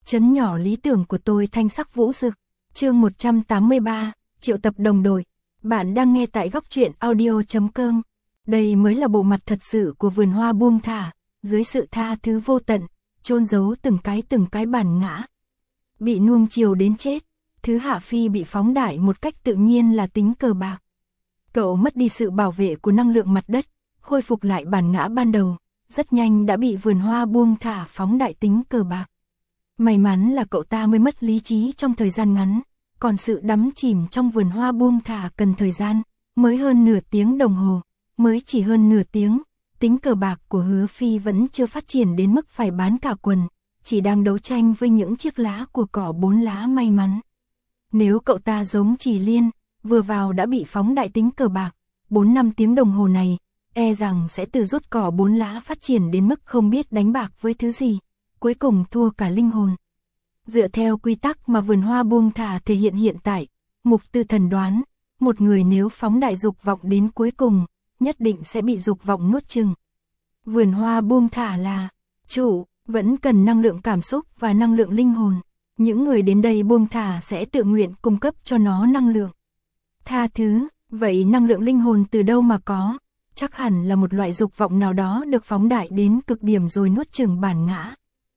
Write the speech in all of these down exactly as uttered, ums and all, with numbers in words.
Trấn nhỏ lý tưởng của tôi thanh sắc vũ rực. Chương một trăm tám mươi ba, triệu tập đồng đội. Bạn đang nghe tại góc truyện audio chấm com. Đây mới là bộ mặt thật sự của vườn hoa buông thả, dưới sự tha thứ vô tận, chôn giấu từng cái từng cái bản ngã. Bị nuông chiều đến chết, thứ Hạ Phi bị phóng đại một cách tự nhiên là tính cờ bạc. Cậu mất đi sự bảo vệ của năng lượng mặt đất, khôi phục lại bản ngã ban đầu, rất nhanh đã bị vườn hoa buông thả phóng đại tính cờ bạc. May mắn là cậu ta mới mất lý trí trong thời gian ngắn, còn sự đắm chìm trong vườn hoa buông thả cần thời gian, mới hơn nửa tiếng đồng hồ, mới chỉ hơn nửa tiếng, tính cờ bạc của Hứa Phi vẫn chưa phát triển đến mức phải bán cả quần, chỉ đang đấu tranh với những chiếc lá của cỏ bốn lá may mắn. Nếu cậu ta giống Trì Liên, vừa vào đã bị phóng đại tính cờ bạc, bốn năm tiếng đồng hồ này, e rằng sẽ từ rút cỏ bốn lá phát triển đến mức không biết đánh bạc với thứ gì, cuối cùng thua cả linh hồn. Dựa theo quy tắc mà vườn hoa buông thả thể hiện hiện tại, Mục Tư Thần đoán, một người nếu phóng đại dục vọng đến cuối cùng, nhất định sẽ bị dục vọng nuốt chửng. Vườn hoa buông thả là, chủ, vẫn cần năng lượng cảm xúc và năng lượng linh hồn. Những người đến đây buông thả sẽ tự nguyện cung cấp cho nó năng lượng. Tha thứ, vậy năng lượng linh hồn từ đâu mà có? Chắc hẳn là một loại dục vọng nào đó được phóng đại đến cực điểm rồi nuốt chửng bản ngã.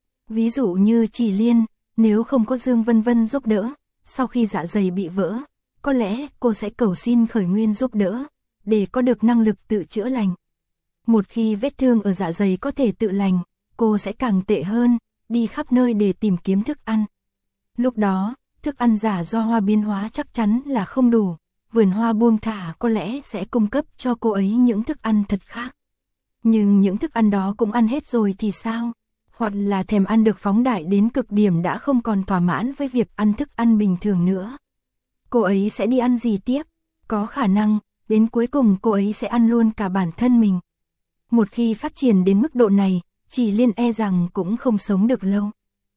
Ví dụ như Trì Liên, nếu không có Dương Vân Vân giúp đỡ, sau khi dạ dày bị vỡ, có lẽ cô sẽ cầu xin Khởi Nguyên giúp đỡ, để có được năng lực tự chữa lành. Một khi vết thương ở dạ dày có thể tự lành, cô sẽ càng tệ hơn, đi khắp nơi để tìm kiếm thức ăn. Lúc đó, thức ăn giả do hoa biến hóa chắc chắn là không đủ, vườn hoa buông thả có lẽ sẽ cung cấp cho cô ấy những thức ăn thật khác. Nhưng những thức ăn đó cũng ăn hết rồi thì sao? Hoặc là thèm ăn được phóng đại đến cực điểm đã không còn thỏa mãn với việc ăn thức ăn bình thường nữa. Cô ấy sẽ đi ăn gì tiếp? Có khả năng, đến cuối cùng cô ấy sẽ ăn luôn cả bản thân mình. Một khi phát triển đến mức độ này, Trì Liên e rằng cũng không sống được lâu.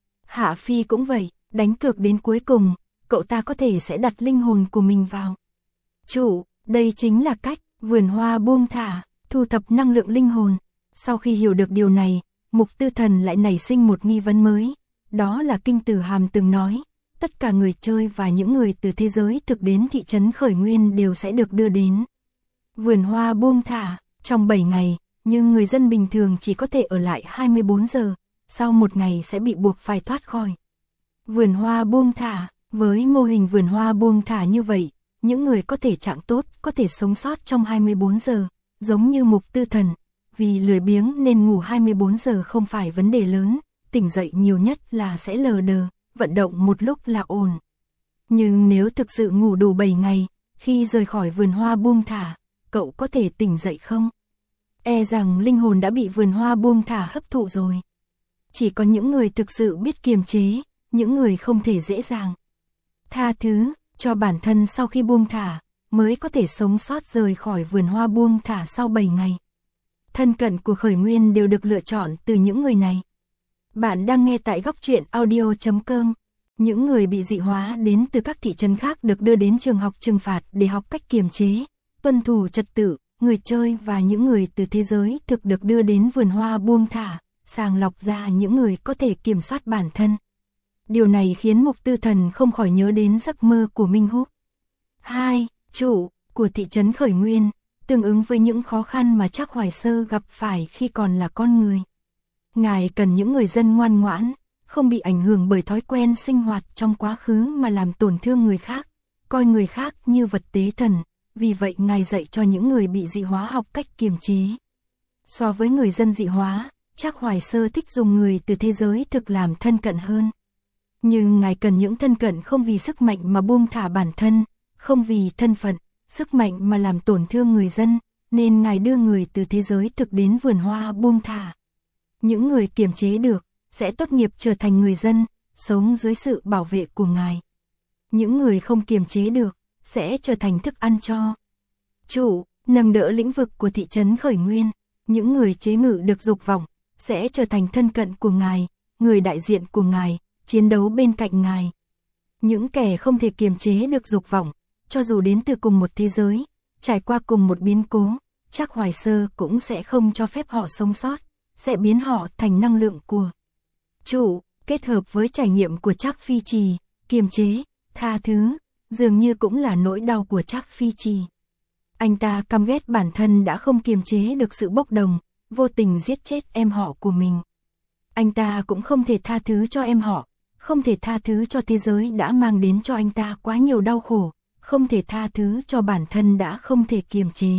Hạ Phi cũng vậy, đánh cược đến cuối cùng, cậu ta có thể sẽ đặt linh hồn của mình vào. Chủ, đây chính là cách vườn hoa buông thả, thu thập năng lượng linh hồn. Sau khi hiểu được điều này, Mục Tư Thần lại nảy sinh một nghi vấn mới, đó là Kinh Tử Hàm từng nói, tất cả người chơi và những người từ thế giới thực đến thị trấn Khởi Nguyên đều sẽ được đưa đến vườn hoa buông thả trong bảy ngày, nhưng người dân bình thường chỉ có thể ở lại hai mươi bốn giờ, sau một ngày sẽ bị buộc phải thoát khỏi vườn hoa buông thả. Với mô hình vườn hoa buông thả như vậy, những người có thể trạng tốt có thể sống sót trong hai mươi bốn giờ, giống như Mục Tư Thần. Vì lười biếng nên ngủ hai mươi bốn giờ không phải vấn đề lớn, tỉnh dậy nhiều nhất là sẽ lờ đờ, vận động một lúc là ổn. Nhưng nếu thực sự ngủ đủ bảy ngày, khi rời khỏi vườn hoa buông thả, cậu có thể tỉnh dậy không? E rằng linh hồn đã bị vườn hoa buông thả hấp thụ rồi. Chỉ có những người thực sự biết kiềm chế, những người không thể dễ dàng tha thứ cho bản thân sau khi buông thả, mới có thể sống sót rời khỏi vườn hoa buông thả sau bảy ngày. Thân cận của Khởi Nguyên đều được lựa chọn từ những người này. Bạn đang nghe tại góc truyện audio chấm com. Những người bị dị hóa đến từ các thị trấn khác được đưa đến trường học trừng phạt để học cách kiềm chế, tuân thủ trật tự. Người chơi và những người từ thế giới thực được đưa đến vườn hoa buông thả, sàng lọc ra những người có thể kiểm soát bản thân. Điều này khiến Mục Tư Thần không khỏi nhớ đến giấc mơ của Minh Húc. Hai, chủ của thị trấn Khởi Nguyên, tương ứng với những khó khăn mà Trác Hoài Sơ gặp phải khi còn là con người. Ngài cần những người dân ngoan ngoãn, không bị ảnh hưởng bởi thói quen sinh hoạt trong quá khứ mà làm tổn thương người khác, coi người khác như vật tế thần. Vì vậy Ngài dạy cho những người bị dị hóa học cách kiềm chế. So với người dân dị hóa, Trác Hoài Sơ thích dùng người từ thế giới thực làm thân cận hơn. Nhưng Ngài cần những thân cận không vì sức mạnh mà buông thả bản thân, không vì thân phận, sức mạnh mà làm tổn thương người dân, nên Ngài đưa người từ thế giới thực đến vườn hoa buông thả. Những người kiềm chế được, sẽ tốt nghiệp trở thành người dân, sống dưới sự bảo vệ của Ngài. Những người không kiềm chế được, sẽ trở thành thức ăn cho chủ, nâng đỡ lĩnh vực của thị trấn Khởi Nguyên. Những người chế ngự được dục vọng, sẽ trở thành thân cận của Ngài, người đại diện của Ngài, chiến đấu bên cạnh Ngài. Những kẻ không thể kiềm chế được dục vọng, cho dù đến từ cùng một thế giới, trải qua cùng một biến cố, Trác Hoài Sơ cũng sẽ không cho phép họ sống sót, sẽ biến họ thành năng lượng của chủ. kết hợp với trải nghiệm của Trác Phi Trì, kiềm chế, tha thứ, dường như cũng là nỗi đau của Trác Phi Trì. Anh ta căm ghét bản thân đã không kiềm chế được sự bốc đồng, vô tình giết chết em họ của mình. Anh ta cũng không thể tha thứ cho em họ, không thể tha thứ cho thế giới đã mang đến cho anh ta quá nhiều đau khổ, không thể tha thứ cho bản thân đã không thể kiềm chế.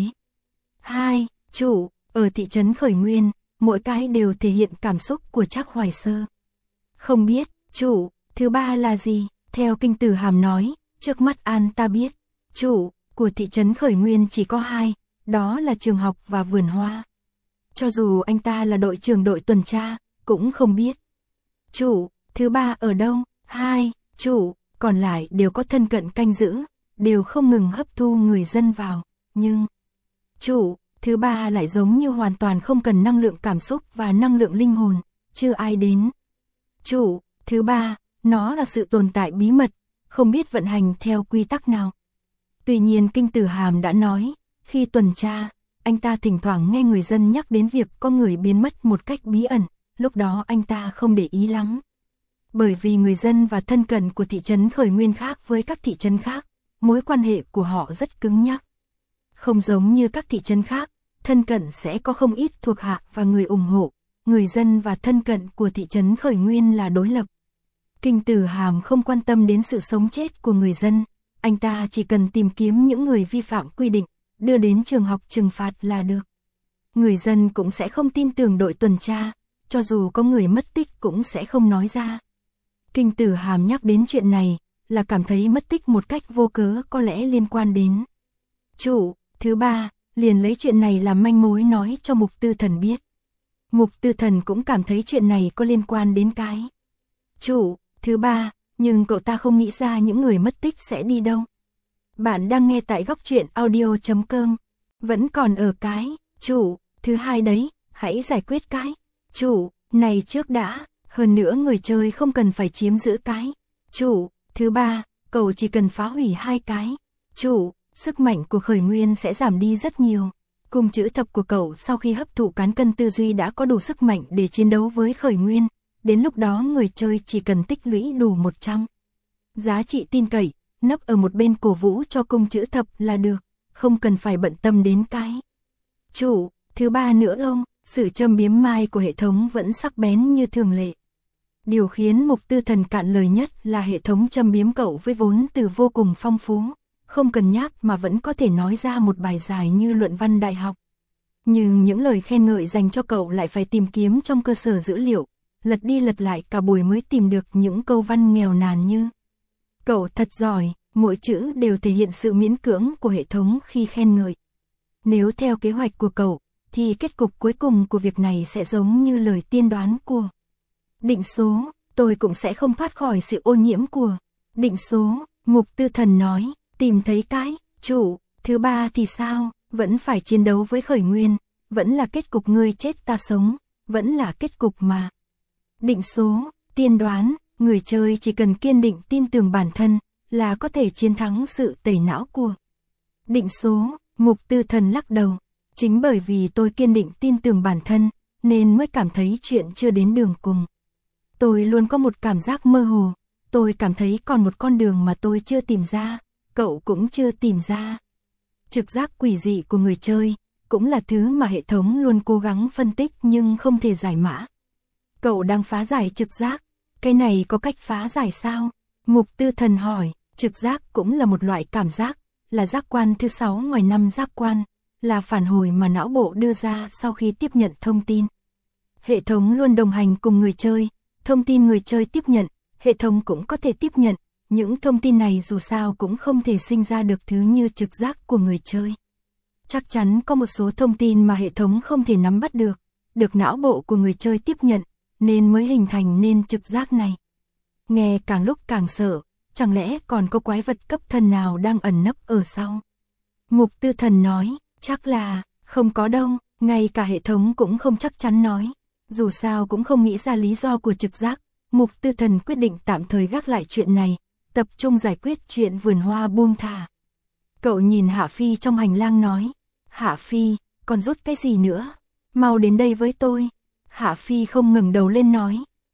hai. Chủ, ở thị trấn Khởi Nguyên, mỗi cái đều thể hiện cảm xúc của Trác Hoài Sơ. Không biết, chủ, thứ ba là gì? Theo Kinh Tử Hàm nói, trước mắt An ta biết, chủ của thị trấn Khởi Nguyên chỉ có hai, đó là trường học và vườn hoa. Cho dù anh ta là đội trưởng đội tuần tra, cũng không biết. Chủ, thứ ba ở đâu? Hai, chủ, còn lại đều có thân cận canh giữ, đều không ngừng hấp thu người dân vào, nhưng chủ, thứ ba lại giống như hoàn toàn không cần năng lượng cảm xúc và năng lượng linh hồn, chưa ai đến. Chủ, thứ ba, nó là sự tồn tại bí mật, không biết vận hành theo quy tắc nào. Tuy nhiên Kinh Tử Hàm đã nói, khi tuần tra, anh ta thỉnh thoảng nghe người dân nhắc đến việc có người biến mất một cách bí ẩn, lúc đó anh ta không để ý lắm. Bởi vì người dân và thân cận của thị trấn Khởi Nguyên khác với các thị trấn khác, mối quan hệ của họ rất cứng nhắc. Không giống như các thị trấn khác, thân cận sẽ có không ít thuộc hạ và người ủng hộ, người dân và thân cận của thị trấn Khởi Nguyên là đối lập. Kinh Tử Hàm không quan tâm đến sự sống chết của người dân, anh ta chỉ cần tìm kiếm những người vi phạm quy định, đưa đến trường học trừng phạt là được. Người dân cũng sẽ không tin tưởng đội tuần tra, cho dù có người mất tích cũng sẽ không nói ra. Kinh Tử Hàm nhắc đến chuyện này, là cảm thấy mất tích một cách vô cớ có lẽ liên quan đến chủ, thứ ba, liền lấy chuyện này làm manh mối nói cho Mục Tư Thần biết. Mục Tư Thần cũng cảm thấy chuyện này có liên quan đến cái chủ, thứ ba, nhưng cậu ta không nghĩ ra những người mất tích sẽ đi đâu. Bạn đang nghe tại góc truyện audio chấm com, vẫn còn ở cái chủ, thứ hai đấy, hãy giải quyết cái chủ này trước đã, hơn nữa người chơi không cần phải chiếm giữ cái chủ, thứ ba, cậu chỉ cần phá hủy hai cái chủ, sức mạnh của Khởi Nguyên sẽ giảm đi rất nhiều. Cung chữ thập của cậu sau khi hấp thụ cán cân tư duy đã có đủ sức mạnh để chiến đấu với Khởi Nguyên, đến lúc đó người chơi chỉ cần tích lũy đủ một trăm. Giá trị tin cậy, nấp ở một bên cổ vũ cho cung chữ thập là được, không cần phải bận tâm đến cái chủ, thứ ba nữa ông, sự châm biếm mai của hệ thống vẫn sắc bén như thường lệ. Điều khiến Mục Tư Thần cạn lời nhất là hệ thống châm biếm cậu với vốn từ vô cùng phong phú, không cần nhắc mà vẫn có thể nói ra một bài dài như luận văn đại học. Nhưng những lời khen ngợi dành cho cậu lại phải tìm kiếm trong cơ sở dữ liệu, lật đi lật lại cả buổi mới tìm được những câu văn nghèo nàn như cậu thật giỏi, mỗi chữ đều thể hiện sự miễn cưỡng của hệ thống khi khen ngợi. Nếu theo kế hoạch của cậu, thì kết cục cuối cùng của việc này sẽ giống như lời tiên đoán của định số, tôi cũng sẽ không thoát khỏi sự ô nhiễm của định số. Mục Tư Thần nói, tìm thấy cái chủ, thứ ba thì sao, vẫn phải chiến đấu với Khởi Nguyên, vẫn là kết cục ngươi chết ta sống, vẫn là kết cục mà định số, tiên đoán, người chơi chỉ cần kiên định tin tưởng bản thân, là có thể chiến thắng sự tẩy não của định số. Mục Tư Thần lắc đầu, chính bởi vì tôi kiên định tin tưởng bản thân, nên mới cảm thấy chuyện chưa đến đường cùng. Tôi luôn có một cảm giác mơ hồ, tôi cảm thấy còn một con đường mà tôi chưa tìm ra, cậu cũng chưa tìm ra. Trực giác quỷ dị của người chơi, cũng là thứ mà hệ thống luôn cố gắng phân tích nhưng không thể giải mã. Cậu đang phá giải trực giác, cái này có cách phá giải sao? Mục Tư Thần hỏi, trực giác cũng là một loại cảm giác, là giác quan thứ sáu ngoài năm giác quan, là phản hồi mà não bộ đưa ra sau khi tiếp nhận thông tin. Hệ thống luôn đồng hành cùng người chơi, thông tin người chơi tiếp nhận, hệ thống cũng có thể tiếp nhận, những thông tin này dù sao cũng không thể sinh ra được thứ như trực giác của người chơi. Chắc chắn có một số thông tin mà hệ thống không thể nắm bắt được, được não bộ của người chơi tiếp nhận, nên mới hình thành nên trực giác này. Nghe càng lúc càng sợ, chẳng lẽ còn có quái vật cấp thần nào đang ẩn nấp ở sau? Mục Tư Thần nói, chắc là, không có đâu, ngay cả hệ thống cũng không chắc chắn nói. Dù sao cũng không nghĩ ra lý do của trực giác, Mục Tư Thần quyết định tạm thời gác lại chuyện này, tập trung giải quyết chuyện vườn hoa buông thả. Cậu nhìn Hạ Phi trong hành lang nói, Hạ Phi, còn rút cái gì nữa? Mau đến đây với tôi. Hạ Phi không ngẩng đầu lên nói,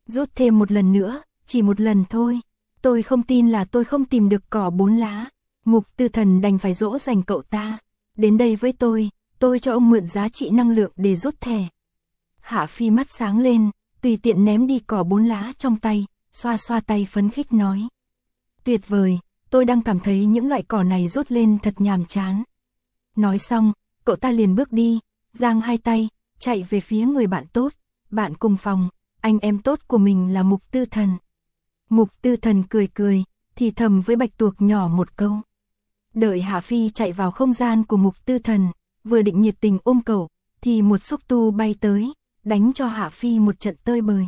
Rút thêm một lần nữa, chỉ một lần thôi. Tôi không tin là tôi không tìm được cỏ bốn lá. Mục Tư Thần đành phải dỗ dành cậu ta. Đến đây với tôi, tôi cho ông mượn giá trị năng lượng để rút thẻ. Hạ Phi mắt sáng lên, tùy tiện ném đi cỏ bốn lá trong tay, xoa xoa tay phấn khích nói. Tuyệt vời, tôi đang cảm thấy những loại cỏ này rút lên thật nhàm chán. Nói xong, cậu ta liền bước đi, giang hai tay, chạy về phía người bạn tốt, bạn cùng phòng, anh em tốt của mình là Mục Tư Thần. Mục Tư Thần cười cười, thì thầm với Bạch Tuộc nhỏ một câu. Đợi Hạ Phi chạy vào không gian của Mục Tư Thần, vừa định nhiệt tình ôm cậu, thì một xúc tu bay tới, đánh cho Hạ Phi một trận tơi bời.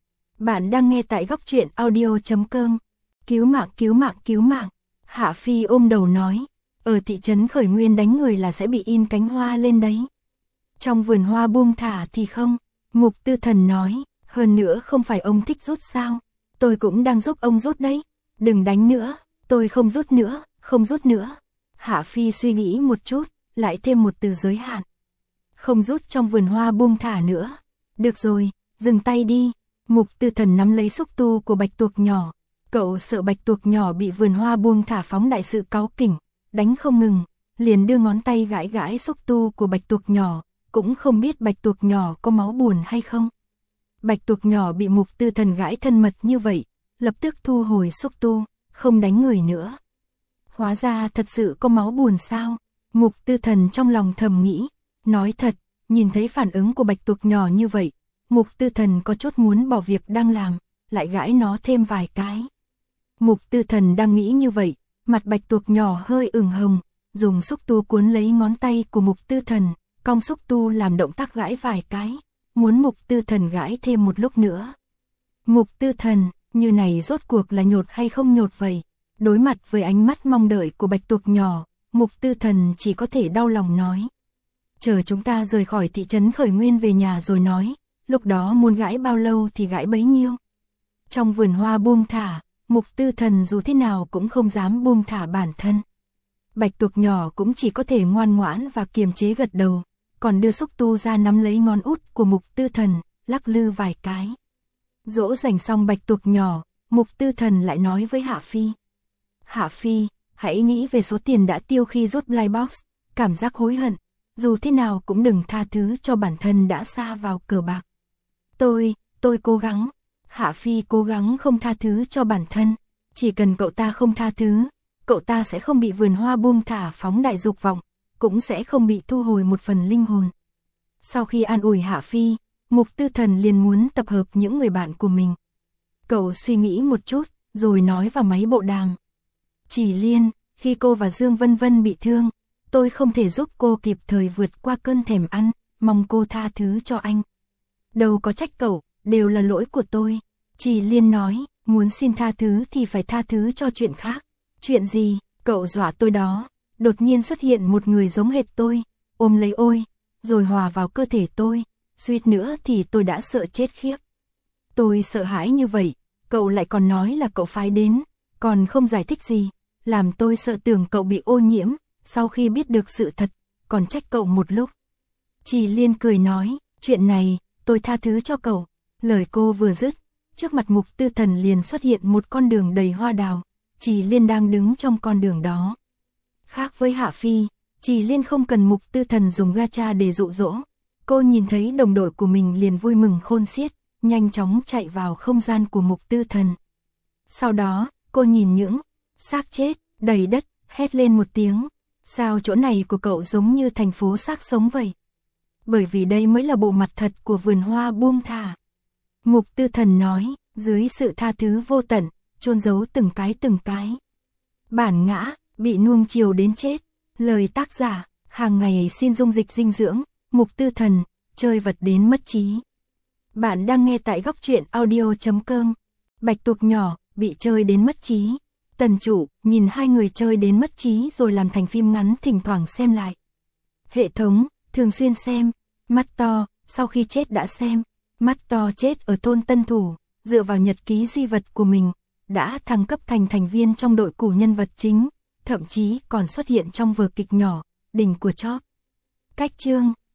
Bạn đang nghe tại góc truyện audio chấm com. Cứu mạng, cứu mạng, cứu mạng. Hạ Phi ôm đầu nói, ở thị trấn Khởi Nguyên đánh người là sẽ bị in cánh hoa lên đấy. Trong vườn hoa buông thả thì không. Mục Tư Thần nói, hơn nữa không phải ông thích rút sao? Tôi cũng đang giúp ông rút đấy. Đừng đánh nữa, tôi không rút nữa, không rút nữa. Hạ Phi suy nghĩ một chút, lại thêm một từ giới hạn. Không rút trong vườn hoa buông thả nữa. Được rồi, dừng tay đi. Mục Tư Thần nắm lấy xúc tu của Bạch Tuộc nhỏ. Cậu sợ Bạch Tuộc nhỏ bị vườn hoa buông thả phóng đại sự cáu kỉnh, đánh không ngừng, liền đưa ngón tay gãi gãi xúc tu của Bạch Tuộc nhỏ, cũng không biết Bạch Tuộc nhỏ có máu buồn hay không. Bạch Tuộc nhỏ bị Mục Tư Thần gãi thân mật như vậy, lập tức thu hồi xúc tu, không đánh người nữa. Hóa ra thật sự có máu buồn sao? Mục Tư Thần trong lòng thầm nghĩ, nói thật, nhìn thấy phản ứng của Bạch Tuộc nhỏ như vậy, Mục Tư Thần có chút muốn bỏ việc đang làm, lại gãi nó thêm vài cái. Mục Tư Thần đang nghĩ như vậy, mặt Bạch Tuộc nhỏ hơi ửng hồng, dùng xúc tu cuốn lấy ngón tay của Mục Tư Thần, cong xúc tu làm động tác gãi vài cái, muốn Mục Tư Thần gãi thêm một lúc nữa. Mục Tư Thần, như này rốt cuộc là nhột hay không nhột vậy? Đối mặt với ánh mắt mong đợi của Bạch Tuộc nhỏ, Mục Tư Thần chỉ có thể đau lòng nói. Chờ chúng ta rời khỏi thị trấn Khởi Nguyên về nhà rồi nói, lúc đó muốn gãi bao lâu thì gãi bấy nhiêu. Trong vườn hoa buông thả, Mục Tư Thần dù thế nào cũng không dám buông thả bản thân. Bạch Tuộc nhỏ cũng chỉ có thể ngoan ngoãn và kiềm chế gật đầu, còn đưa xúc tu ra nắm lấy ngón út của Mục Tư Thần, lắc lư vài cái. Dỗ dành xong Bạch Tuộc nhỏ, Mục Tư Thần lại nói với Hạ Phi. Hạ Phi, hãy nghĩ về số tiền đã tiêu khi rút Blind Box, cảm giác hối hận, dù thế nào cũng đừng tha thứ cho bản thân đã sa vào cờ bạc. Tôi, tôi cố gắng. Hạ Phi cố gắng không tha thứ cho bản thân, chỉ cần cậu ta không tha thứ, cậu ta sẽ không bị vườn hoa buông thả phóng đại dục vọng, cũng sẽ không bị thu hồi một phần linh hồn. Sau khi an ủi Hạ Phi, Mục Tư Thần liền muốn tập hợp những người bạn của mình. Cậu suy nghĩ một chút, rồi nói vào máy bộ đàm. Chỉ Liên, khi cô và Dương Vân Vân bị thương, tôi không thể giúp cô kịp thời vượt qua cơn thèm ăn, mong cô tha thứ cho anh. Đâu có trách cậu, đều là lỗi của tôi. Chỉ Liên nói, muốn xin tha thứ thì phải tha thứ cho chuyện khác. Chuyện gì? Cậu dọa tôi đó. Đột nhiên xuất hiện một người giống hệt tôi, ôm lấy ôi, rồi hòa vào cơ thể tôi, suýt nữa thì tôi đã sợ chết khiếp. Tôi sợ hãi như vậy, cậu lại còn nói là cậu phái đến, còn không giải thích gì, làm tôi sợ tưởng cậu bị ô nhiễm, sau khi biết được sự thật, còn trách cậu một lúc. Chỉ Liên cười nói, chuyện này, tôi tha thứ cho cậu. Lời cô vừa dứt, trước mặt Mục Tư Thần liền xuất hiện một con đường đầy hoa đào, Chỉ Liên đang đứng trong con đường đó. Khác với Hạ Phi, Chỉ Liên không cần Mục Tư Thần dùng gacha để dụ dỗ, cô nhìn thấy đồng đội của mình liền vui mừng khôn xiết, nhanh chóng chạy vào không gian của Mục Tư Thần. Sau đó, cô nhìn những xác chết đầy đất, hét lên một tiếng, sao chỗ này của cậu giống như thành phố xác sống vậy? Bởi vì đây mới là bộ mặt thật của vườn hoa buông thả. Mục Tư Thần nói, dưới sự tha thứ vô tận, chôn giấu từng cái từng cái. Bản ngã, bị nuông chiều đến chết. Lời tác giả, hàng ngày xin dung dịch dinh dưỡng, Mục Tư Thần, chơi vật đến mất trí. Bạn đang nghe tại góc truyện audio chấm com. Bạch Tuộc nhỏ, bị chơi đến mất trí. Tần chủ, nhìn hai người chơi đến mất trí rồi làm thành phim ngắn thỉnh thoảng xem lại. Hệ thống, thường xuyên xem. Mắt to, sau khi chết đã xem. Mắt to chết ở thôn Tân Thủ, dựa vào nhật ký di vật của mình, đã thăng cấp thành thành viên trong đội củ nhân vật chính, thậm chí còn xuất hiện trong vở kịch nhỏ, Đỉnh của Chóp. Cách chương